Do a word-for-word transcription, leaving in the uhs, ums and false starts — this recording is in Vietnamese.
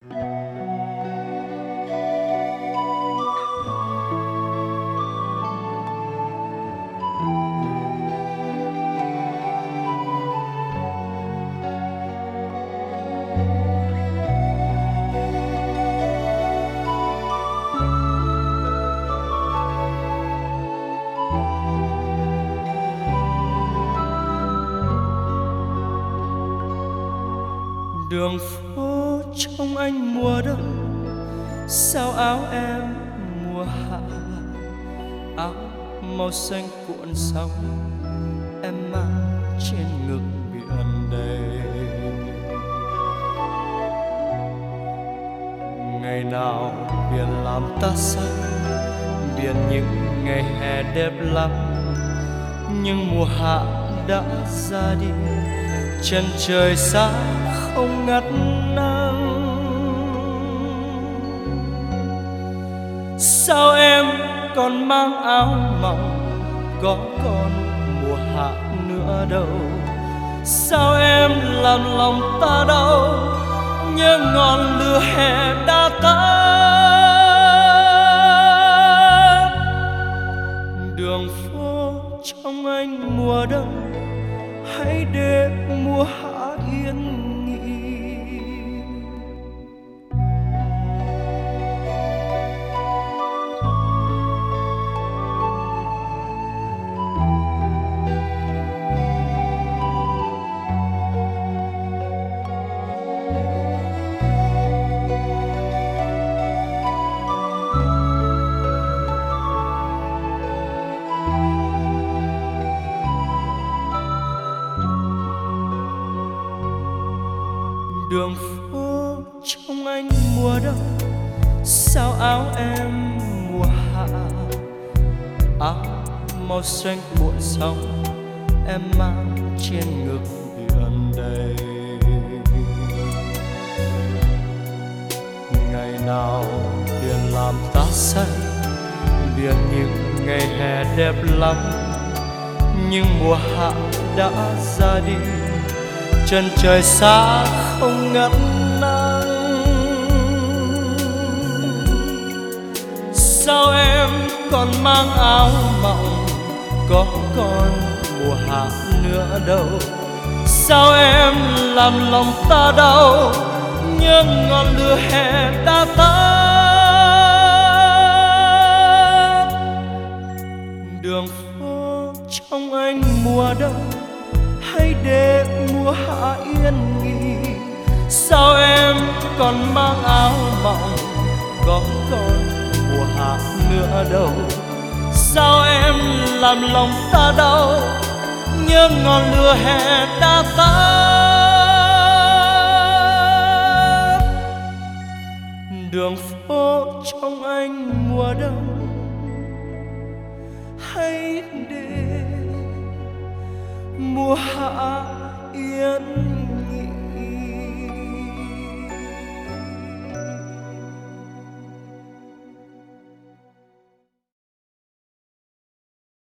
Đường phố trong anh mùa đông, sao áo em mùa hạ, áo màu xanh cuộn sóng em mang trên ngực biển đầy. Ngày nào biển làm ta say, biển những ngày hè đẹp lắm, nhưng mùa hạ đã ra đi, chân trời xa không ngắt nắng. Sao em còn mang áo mỏng, có còn mùa hạ nữa đâu? Sao em làm lòng ta đau, nhớ ngọn lửa hè đã tắt. Đường phố trong anh mùa đông, hãy để mùa hạ yên nghỉ. Đường phố trong anh mùa đông, sao áo em mùa hạ, áo màu xanh cuộn sóng em mang trên ngực biển đầy. Ngày nào biển làm ta say, biển những ngày hè đẹp lắm, nhưng mùa hạ đã ra đi, chân trời xa không ngắt nắng. Sao em còn mang áo mỏng, có còn mùa hạ nữa đâu? Sao em làm lòng ta đau, nhớ ngọn lửa hè đã tắt. Đường phố trong anh mùa đông, hãy để mùa hạ yên nghỉ. Sao em còn mang áo mỏng, có còn mùa hạ nữa đâu? Sao em làm lòng ta đau, nhớ ngọn lửa hè đã tắt. Đường phố trong anh mùa đông, hãy để mùa hạ yên